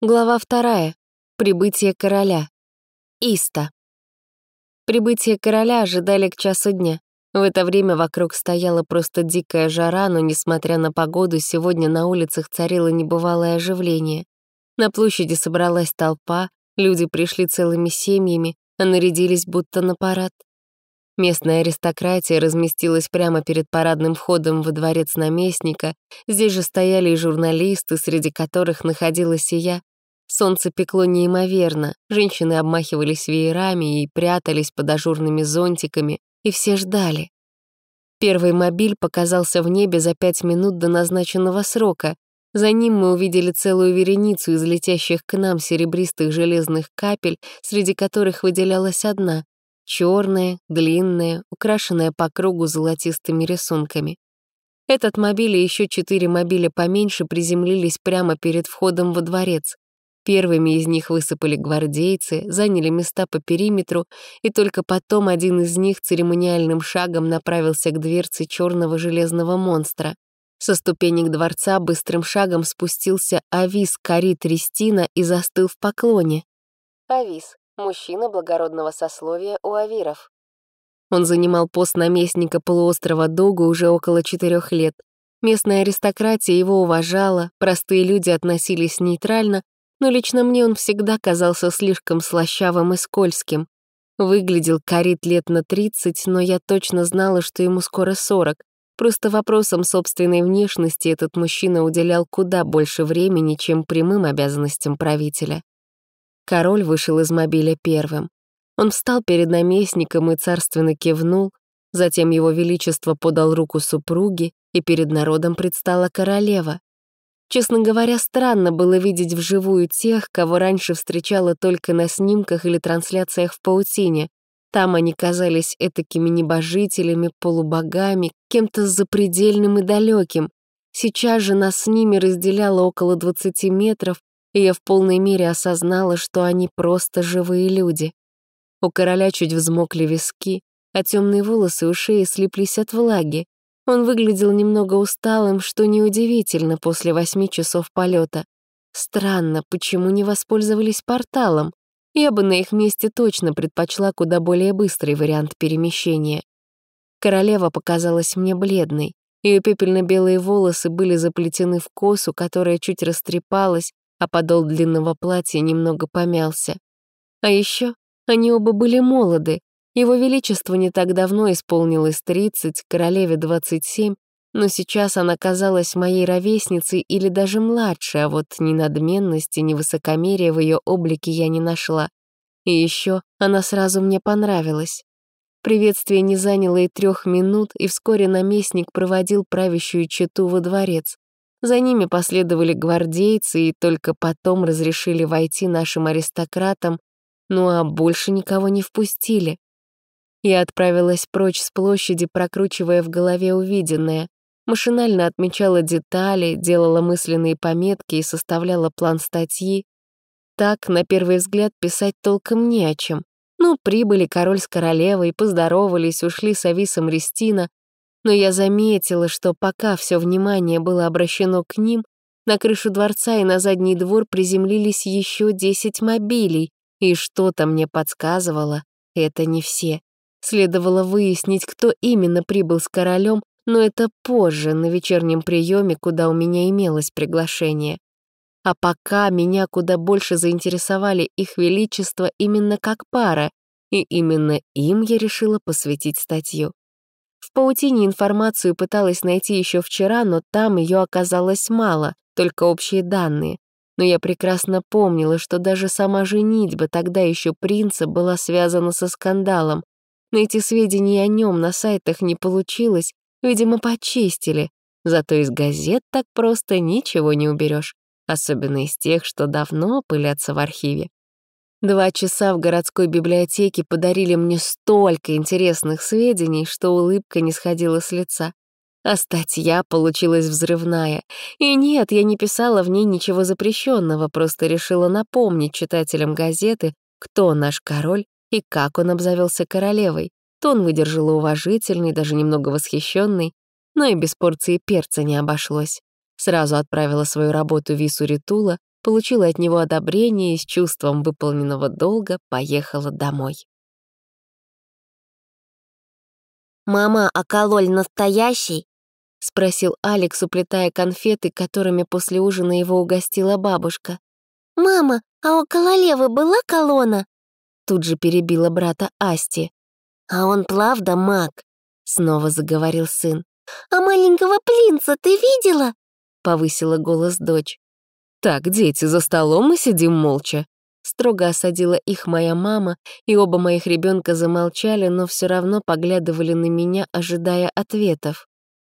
Глава 2. Прибытие короля. Иста. Прибытие короля ожидали к часу дня. В это время вокруг стояла просто дикая жара, но, несмотря на погоду, сегодня на улицах царило небывалое оживление. На площади собралась толпа, люди пришли целыми семьями, а нарядились будто на парад. Местная аристократия разместилась прямо перед парадным входом во дворец наместника. Здесь же стояли и журналисты, среди которых находилась и я. Солнце пекло неимоверно, женщины обмахивались веерами и прятались под ажурными зонтиками, и все ждали. Первый мобиль показался в небе за 5 минут до назначенного срока. За ним мы увидели целую вереницу из летящих к нам серебристых железных капель, среди которых выделялась одна — черная, длинная, украшенная по кругу золотистыми рисунками. Этот мобиль и еще 4 мобиля поменьше приземлились прямо перед входом во дворец. Первыми из них высыпали гвардейцы, заняли места по периметру, и только потом один из них церемониальным шагом направился к дверце черного железного монстра. Со ступенек дворца быстрым шагом спустился Авис Карит Ристина и застыл в поклоне. Авис — мужчина благородного сословия у авиров. Он занимал пост наместника полуострова Догу уже около 4 лет. Местная аристократия его уважала, простые люди относились нейтрально, но лично мне он всегда казался слишком слащавым и скользким. Выглядел Карит лет на 30, но я точно знала, что ему скоро 40. Просто вопросам собственной внешности этот мужчина уделял куда больше времени, чем прямым обязанностям правителя. Король вышел из мобиля первым. Он встал перед наместником и царственно кивнул, затем его величество подал руку супруге, и перед народом предстала королева. Честно говоря, странно было видеть вживую тех, кого раньше встречала только на снимках или трансляциях в паутине. Там они казались этакими небожителями, полубогами, кем-то запредельным и далеким. Сейчас же нас с ними разделяло около 20 метров, и я в полной мере осознала, что они просто живые люди. У короля чуть взмокли виски, а темные волосы у шеи слиплись от влаги. Он выглядел немного усталым, что неудивительно после 8 часов полета. Странно, почему не воспользовались порталом? Я бы на их месте точно предпочла куда более быстрый вариант перемещения. Королева показалась мне бледной. Ее пепельно-белые волосы были заплетены в косу, которая чуть растрепалась, а подол длинного платья немного помялся. А еще они оба были молоды. Его Величеству не так давно исполнилось 30, королеве 27, но сейчас она казалась моей ровесницей или даже младше, а вот ни надменности, ни высокомерия в ее облике я не нашла. И еще она сразу мне понравилась. Приветствие не заняло и 3 минут, и вскоре наместник проводил правящую чету во дворец. За ними последовали гвардейцы, и только потом разрешили войти нашим аристократам, ну а больше никого не впустили. Я отправилась прочь с площади, прокручивая в голове увиденное. Машинально отмечала детали, делала мысленные пометки и составляла план статьи. Так, на первый взгляд, писать толком не о чем. Ну, прибыли король с королевой, поздоровались, ушли с Ависом Ристина. Но я заметила, что пока все внимание было обращено к ним, на крышу дворца и на задний двор приземлились еще 10 мобилей, и что-то мне подсказывало, это не все. Следовало выяснить, кто именно прибыл с королем, но это позже, на вечернем приеме, куда у меня имелось приглашение. А пока меня куда больше заинтересовали их величество именно как пара, и именно им я решила посвятить статью. В паутине информацию пыталась найти еще вчера, но там ее оказалось мало, только общие данные. Но я прекрасно помнила, что даже сама женитьба тогда еще принца была связана со скандалом. Найти сведения о нем на сайтах не получилось, видимо, почистили. Зато из газет так просто ничего не уберешь, особенно из тех, что давно пылятся в архиве. 2 часа в городской библиотеке подарили мне столько интересных сведений, что улыбка не сходила с лица. А статья получилась взрывная. И нет, я не писала в ней ничего запрещенного, просто решила напомнить читателям газеты, кто наш король и как он обзавелся королевой. Тон выдержала уважительный, даже немного восхищенный, но и без порции перца не обошлось. Сразу отправила свою работу Вису Ритула, получила от него одобрение и с чувством выполненного долга поехала домой. «Мама, а кололь настоящий?» — спросил Алекс, уплетая конфеты, которыми после ужина его угостила бабушка. «Мама, а у Кололевы была колонна?» Тут же перебила брата Асти. «А он правда маг?» — снова заговорил сын. «А маленького принца ты видела?» — повысила голос дочь. «Так, дети, за столом мы сидим молча». Строго осадила их моя мама, и оба моих ребенка замолчали, но все равно поглядывали на меня, ожидая ответов.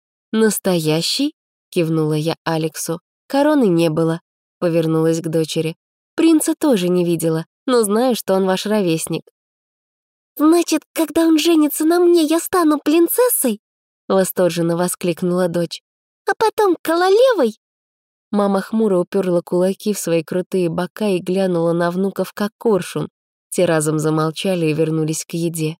«Настоящий?» — кивнула я Алексу. «Короны не было», — повернулась к дочери. «Принца тоже не видела, но знаю, что он ваш ровесник». «Значит, когда он женится на мне, я стану принцессой?» — восторженно воскликнула дочь. «А потом королевой?» Мама хмуро уперла кулаки в свои крутые бока и глянула на внуков, как коршун. Те разом замолчали и вернулись к еде.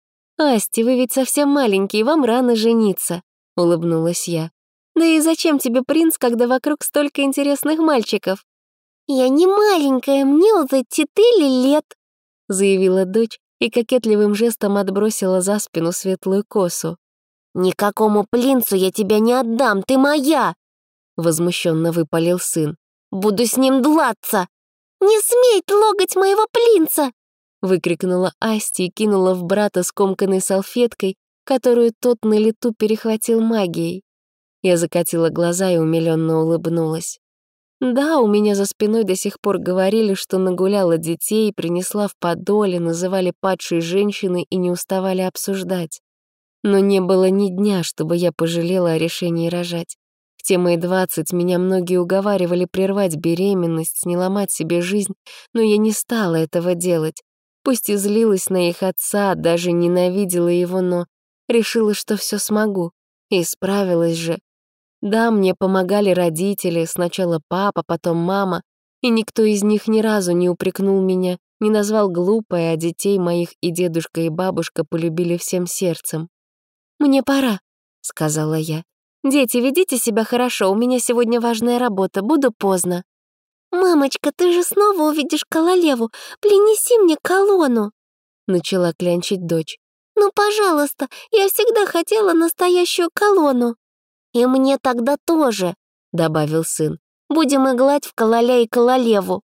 «Асти, вы ведь совсем маленький, вам рано жениться», — улыбнулась я. «Да и зачем тебе принц, когда вокруг столько интересных мальчиков?» «Я не маленькая, мне уже 4 лет», — заявила дочь и кокетливым жестом отбросила за спину светлую косу. «Никакому принцу я тебя не отдам, ты моя!» — возмущенно выпалил сын. «Буду с ним длаться!» «Не смей трогать моего принца!» — выкрикнула Асти и кинула в брата скомканной салфеткой, которую тот на лету перехватил магией. Я закатила глаза и умилённо улыбнулась. Да, у меня за спиной до сих пор говорили, что нагуляла детей, принесла в подоле, называли падшей женщиной и не уставали обсуждать. Но не было ни дня, чтобы я пожалела о решении рожать. В те мои 20 меня многие уговаривали прервать беременность, не ломать себе жизнь, но я не стала этого делать. Пусть и злилась на их отца, даже ненавидела его, но решила, что все смогу. И справилась же. Да, мне помогали родители, сначала папа, потом мама, и никто из них ни разу не упрекнул меня, не назвал глупой, а детей моих и дедушка, и бабушка полюбили всем сердцем. «Мне пора», — сказала я. «Дети, ведите себя хорошо, у меня сегодня важная работа, буду поздно». «Мамочка, ты же снова увидишь Кололеву, принеси мне колонну», — начала клянчить дочь. «Ну, пожалуйста, я всегда хотела настоящую колонну». «И мне тогда тоже», — добавил сын. «Будем иглать в Кололя и Кололеву».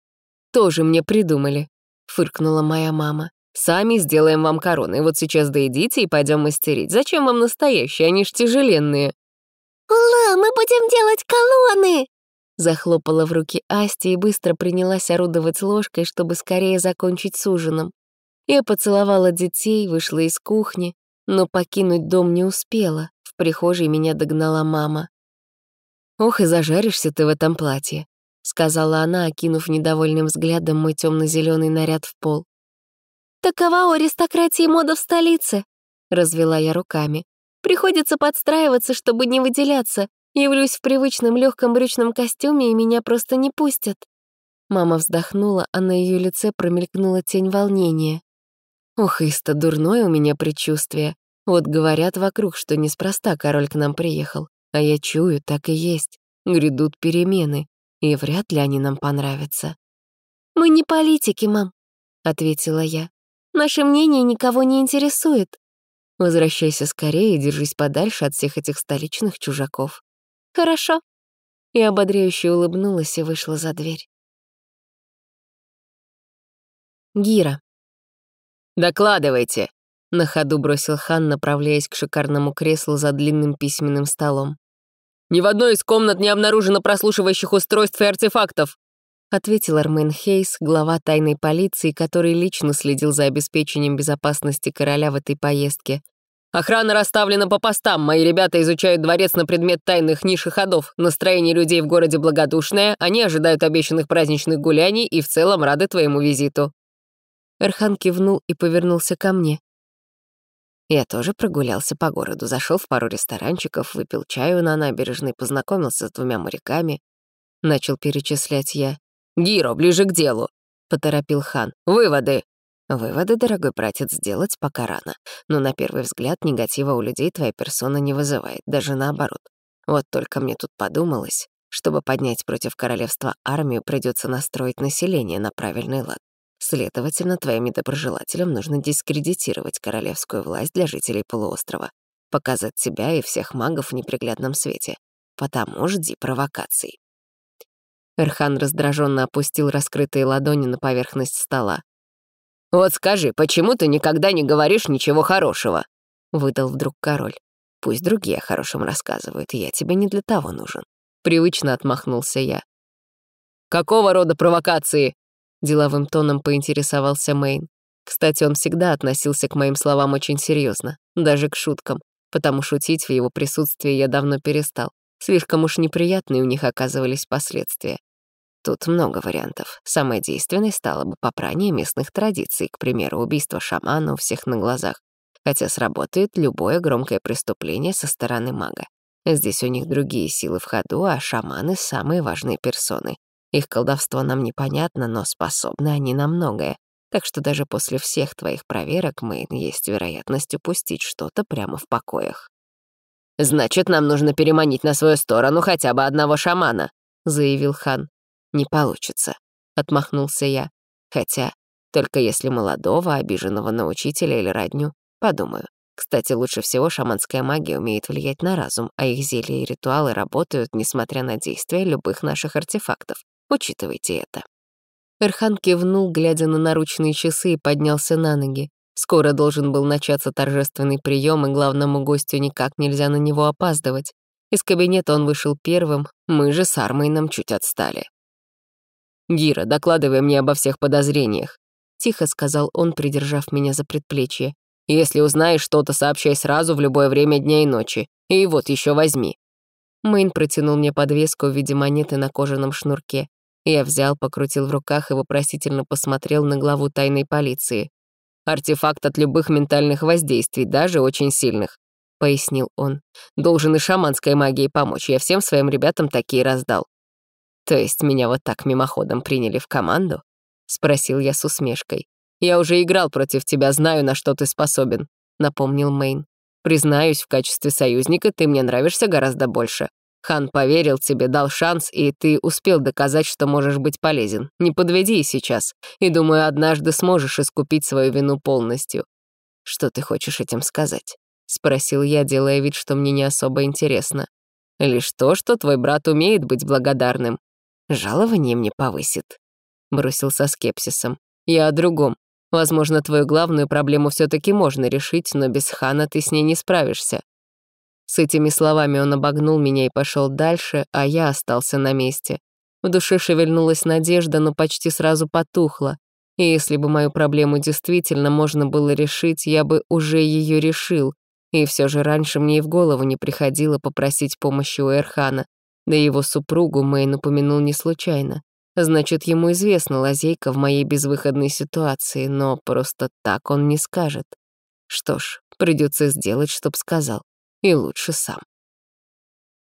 «Тоже мне придумали», — фыркнула моя мама. «Сами сделаем вам короны. Вот сейчас доедите и пойдем мастерить. Зачем вам настоящие? Они ж тяжеленные». «Ура, мы будем делать колонны!» Захлопала в руки Асти и быстро принялась орудовать ложкой, чтобы скорее закончить с ужином. Я поцеловала детей, вышла из кухни, но покинуть дом не успела. В прихожей меня догнала мама. «Ох, и зажаришься ты в этом платье», — сказала она, окинув недовольным взглядом мой темно-зеленый наряд в пол. «Такова у аристократии мода в столице», — развела я руками. «Приходится подстраиваться, чтобы не выделяться. Явлюсь в привычном легком брючном костюме, и меня просто не пустят». Мама вздохнула, а на ее лице промелькнула тень волнения. «Ох, Иста, дурное у меня предчувствие. Вот говорят вокруг, что неспроста король к нам приехал. А я чую, так и есть. Грядут перемены, и вряд ли они нам понравятся». «Мы не политики, мам», — ответила я. «Наше мнение никого не интересует. Возвращайся скорее и держись подальше от всех этих столичных чужаков». «Хорошо». И ободряюще улыбнулась и вышла за дверь. Гира. «Докладывайте», — на ходу бросил хан, направляясь к шикарному креслу за длинным письменным столом. «Ни в одной из комнат не обнаружено прослушивающих устройств и артефактов», — ответил Армен Хейс, глава тайной полиции, который лично следил за обеспечением безопасности короля в этой поездке. «Охрана расставлена по постам, мои ребята изучают дворец на предмет тайных ниш и ходов. Настроение людей в городе благодушное, они ожидают обещанных праздничных гуляний и в целом рады твоему визиту». Эрхан кивнул и повернулся ко мне. Я тоже прогулялся по городу, зашел в пару ресторанчиков, выпил чаю на набережной, познакомился с 2 моряками. Начал перечислять я. «Гиро, ближе к делу», — поторопил хан. «Выводы». «Выводы, дорогой братец, сделать пока рано. Но на первый взгляд негатива у людей твоя персона не вызывает, даже наоборот. Вот только мне тут подумалось. Чтобы поднять против королевства армию, придется настроить население на правильный лад. Следовательно, твоим недоброжелателям нужно дискредитировать королевскую власть для жителей полуострова, показать себя и всех магов в неприглядном свете. Потому жди провокаций. Эрхан раздраженно опустил раскрытые ладони на поверхность стола. «Вот скажи, почему ты никогда не говоришь ничего хорошего?» — выдал вдруг король. «Пусть другие о хорошем рассказывают, я тебе не для того нужен». Привычно отмахнулся я. «Какого рода провокации?» — деловым тоном поинтересовался Мэйн. Кстати, он всегда относился к моим словам очень серьезно, даже к шуткам, потому шутить в его присутствии я давно перестал. Слишком уж неприятные у них оказывались последствия. Тут много вариантов. Самой действенной стало бы попрание местных традиций, к примеру, убийство шамана у всех на глазах, хотя сработает любое громкое преступление со стороны мага. Здесь у них другие силы в ходу, а шаманы — самые важные персоны. Их колдовство нам непонятно, но способны они на многое. Так что даже после всех твоих проверок, Мэйн, есть вероятность упустить что-то прямо в покоях. «Значит, нам нужно переманить на свою сторону хотя бы одного шамана», — заявил хан. «Не получится», — отмахнулся я. «Хотя, только если молодого, обиженного на учителя или родню, подумаю. Кстати, лучше всего шаманская магия умеет влиять на разум, а их зелья и ритуалы работают, несмотря на действие любых наших артефактов. Учитывайте это». Эрхан кивнул, глядя на наручные часы, и поднялся на ноги. Скоро должен был начаться торжественный прием, и главному гостю никак нельзя на него опаздывать. Из кабинета он вышел первым, мы же с Армейном чуть отстали. «Гира, докладывай мне обо всех подозрениях», — тихо сказал он, придержав меня за предплечье. «Если узнаешь что-то, сообщай сразу в любое время дня и ночи. И вот еще возьми». Мэйн протянул мне подвеску в виде монеты на кожаном шнурке. Я взял, покрутил в руках и вопросительно посмотрел на главу тайной полиции. «Артефакт от любых ментальных воздействий, даже очень сильных», — пояснил он. «Должен и шаманской магией помочь, я всем своим ребятам такие раздал». «То есть меня вот так мимоходом приняли в команду?» — спросил я с усмешкой. «Я уже играл против тебя, знаю, на что ты способен», — напомнил Мэйн. «Признаюсь, в качестве союзника ты мне нравишься гораздо больше. Хан поверил тебе, дал шанс, и ты успел доказать, что можешь быть полезен. Не подведи и сейчас, и, думаю, однажды сможешь искупить свою вину полностью». «Что ты хочешь этим сказать?» — спросил я, делая вид, что мне не особо интересно. «Лишь то, что твой брат умеет быть благодарным. Жалование мне повысит», — бросил со скепсисом. «Я о другом. Возможно, твою главную проблему все-таки можно решить, но без Хана ты с ней не справишься». С этими словами он обогнул меня и пошел дальше, а я остался на месте. В душе шевельнулась надежда, но почти сразу потухла. И если бы мою проблему действительно можно было решить, я бы уже ее решил. И все же раньше мне и в голову не приходило попросить помощи у Эрхана. Да и его супругу Мэйн упомянул не случайно. Значит, ему известна лазейка в моей безвыходной ситуации, но просто так он не скажет. Что ж, придется сделать, чтоб сказал. И лучше сам.